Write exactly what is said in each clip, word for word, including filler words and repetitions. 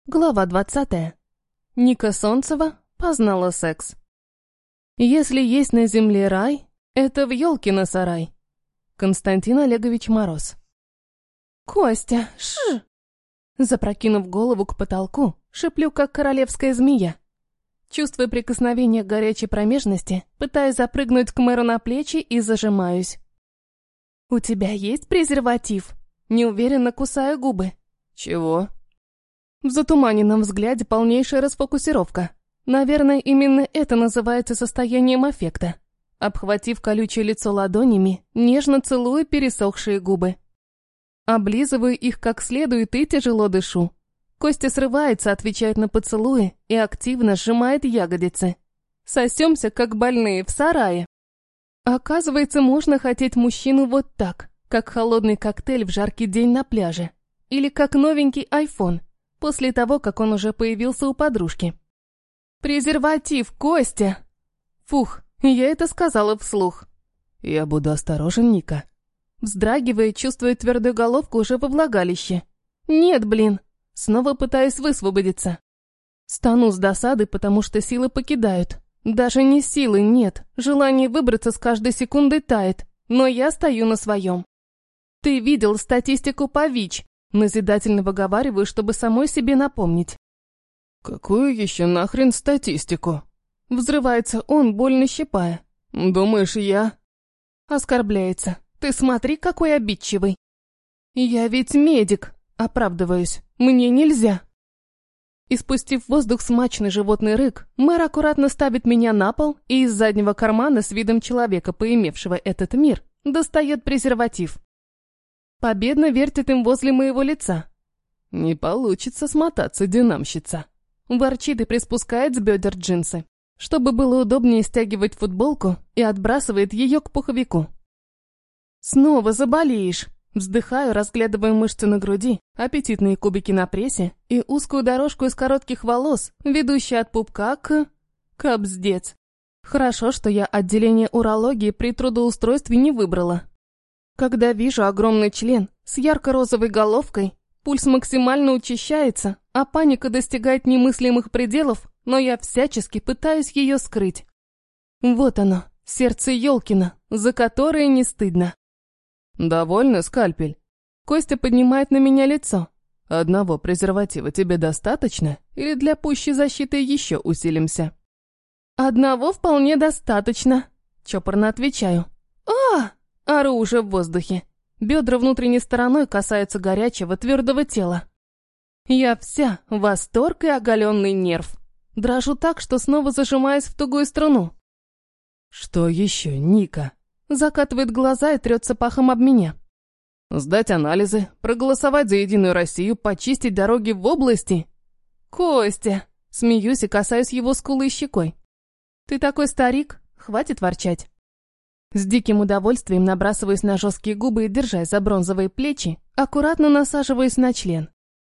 Глава двадцатая. Ника Солнцева познала секс. Если есть на земле рай, это в Ёлкино сарай. Константин Олегович Мороз. Костя, ш! Запрокинув голову к потолку, шиплю, как королевская змея. Чувствуя прикосновение к горячей промежности, пытаюсь запрыгнуть к мэру на плечи и зажимаюсь. «У тебя есть презерватив?» Неуверенно кусаю губы. «Чего?» В затуманенном взгляде полнейшая расфокусировка. Наверное, именно это называется состоянием аффекта. Обхватив колючее лицо ладонями, нежно целую пересохшие губы. Облизываю их как следует и тяжело дышу. Костя срывается, отвечает на поцелуи и активно сжимает ягодицы. Сосемся, как больные, в сарае. Оказывается, можно хотеть мужчину вот так, как холодный коктейль в жаркий день на пляже. Или как новенький айфон, после того, как он уже появился у подружки. «Презерватив, Костя!» Фух, я это сказала вслух. «Я буду осторожен, Ника». Вздрагивая, чувствуя твердую головку уже во влагалище. «Нет, блин!» Снова пытаюсь высвободиться. Стану с досады, потому что силы покидают. Даже не силы, нет. Желание выбраться с каждой секундой тает. Но я стою на своем. «Ты видел статистику по ВИЧ?» Назидательно выговариваю, чтобы самой себе напомнить. «Какую еще нахрен статистику?» Взрывается он, больно щипая. «Думаешь, я...» Оскорбляется. «Ты смотри, какой обидчивый». «Я ведь медик», оправдываюсь. «Мне нельзя». Испустив воздух смачный животный рык, мэр аккуратно ставит меня на пол и из заднего кармана с видом человека, поимевшего этот мир, достает презерватив. Победно вертит им возле моего лица. «Не получится смотаться, динамщица». Ворчит и приспускает с бедер джинсы, чтобы было удобнее стягивать футболку, и отбрасывает ее к пуховику. «Снова заболеешь». Вздыхаю, разглядывая мышцы на груди, аппетитные кубики на прессе и узкую дорожку из коротких волос, ведущую от пупка к... Капздец. Хорошо, что я отделение урологии при трудоустройстве не выбрала. Когда вижу огромный член с ярко-розовой головкой, пульс максимально учащается, а паника достигает немыслимых пределов, но я всячески пытаюсь ее скрыть. Вот оно, сердце Ёлкина, за которое не стыдно. «Довольно, скальпель?» Костя поднимает на меня лицо. «Одного презерватива тебе достаточно? Или для пущей защиты еще усилимся?» «Одного вполне достаточно», чопорно отвечаю. «А!» Ору уже в воздухе. Бедра внутренней стороной касаются горячего, твердого тела. Я вся восторг и оголенный нерв. Дрожу так, что снова зажимаюсь в тугую струну. «Что еще, Ника?» Закатывает глаза и трется пахом об меня. «Сдать анализы, проголосовать за Единую Россию, почистить дороги в области?» «Костя!» Смеюсь и касаюсь его скулы щекой. «Ты такой старик, хватит ворчать». С диким удовольствием набрасываюсь на жесткие губы и, держась за бронзовые плечи, аккуратно насаживаюсь на член.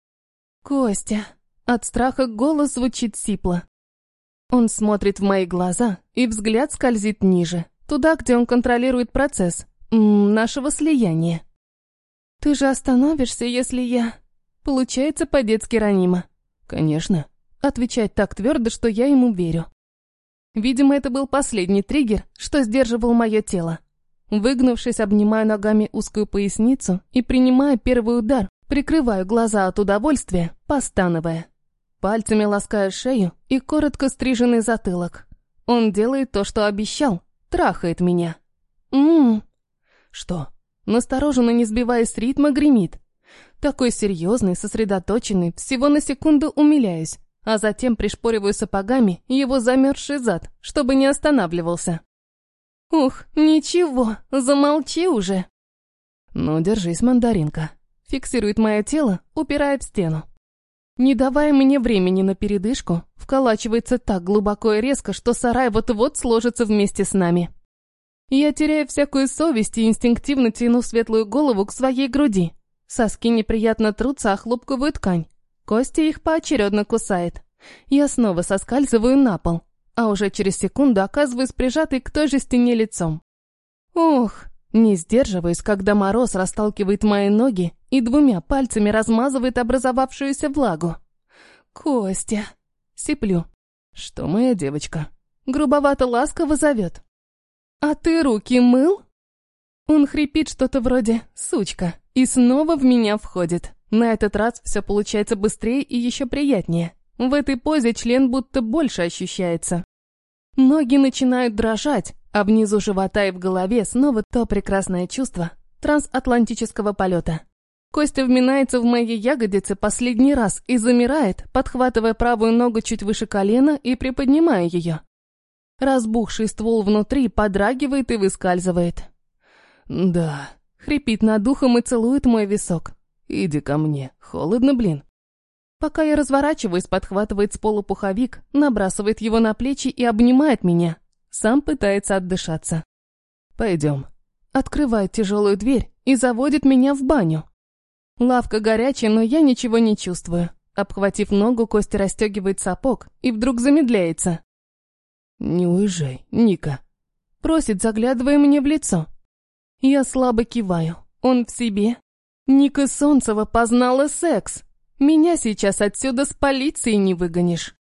«Костя!» От страха голос звучит сипло. Он смотрит в мои глаза, и взгляд скользит ниже. Туда, где он контролирует процесс м, нашего слияния. «Ты же остановишься, если я...» Получается по-детски ранимо. «Конечно», — отвечает так твердо, что я ему верю. Видимо, это был последний триггер, что сдерживал мое тело. Выгнувшись, обнимаю ногами узкую поясницу и, принимая первый удар, прикрываю глаза от удовольствия, постановая. Пальцами ласкаю шею и коротко стриженный затылок. Он делает то, что обещал. Трахает меня. Ммм. Что? Настороженно, не сбиваясь с ритма, гремит. Такой серьезный, сосредоточенный, всего на секунду умиляюсь, а затем пришпориваю сапогами его замерзший зад, чтобы не останавливался. Ух, ничего, замолчи уже. Ну, держись, мандаринка. Фиксирует мое тело, упирая в стену. Не давая мне времени на передышку, вколачивается так глубоко и резко, что сарай вот-вот сложится вместе с нами. Я теряю всякую совесть и инстинктивно тяну светлую голову к своей груди. Соски неприятно трутся о хлопковую ткань. Костя их поочередно кусает. Я снова соскальзываю на пол, а уже через секунду оказываюсь прижатой к той же стене лицом. Ох, не сдерживаюсь, когда Мороз расталкивает мои ноги и двумя пальцами размазывает образовавшуюся влагу. Костя!» Сиплю. «Что, моя девочка?» Грубовато-ласково зовет. «А ты руки мыл?» Он хрипит что-то вроде «сучка» и снова в меня входит. На этот раз все получается быстрее и еще приятнее. В этой позе член будто больше ощущается. Ноги начинают дрожать, а внизу живота и в голове снова то прекрасное чувство трансатлантического полета. Костя вминается в мои ягодицы последний раз и замирает, подхватывая правую ногу чуть выше колена и приподнимая ее. Разбухший ствол внутри подрагивает и выскальзывает. «Да», — хрипит над ухом и целует мой висок. «Иди ко мне, холодно, блин». Пока я разворачиваюсь, подхватывает с пола пуховик, набрасывает его на плечи и обнимает меня. Сам пытается отдышаться. «Пойдем». Открывает тяжелую дверь и заводит меня в баню. Лавка горячая, но я ничего не чувствую. Обхватив ногу, Костя расстегивает сапог и вдруг замедляется. «Не уезжай, Ника», — просит, заглядывая мне в лицо. Я слабо киваю. Он в себе. Ника Солнцева познала секс. Меня сейчас отсюда с полицией не выгонишь.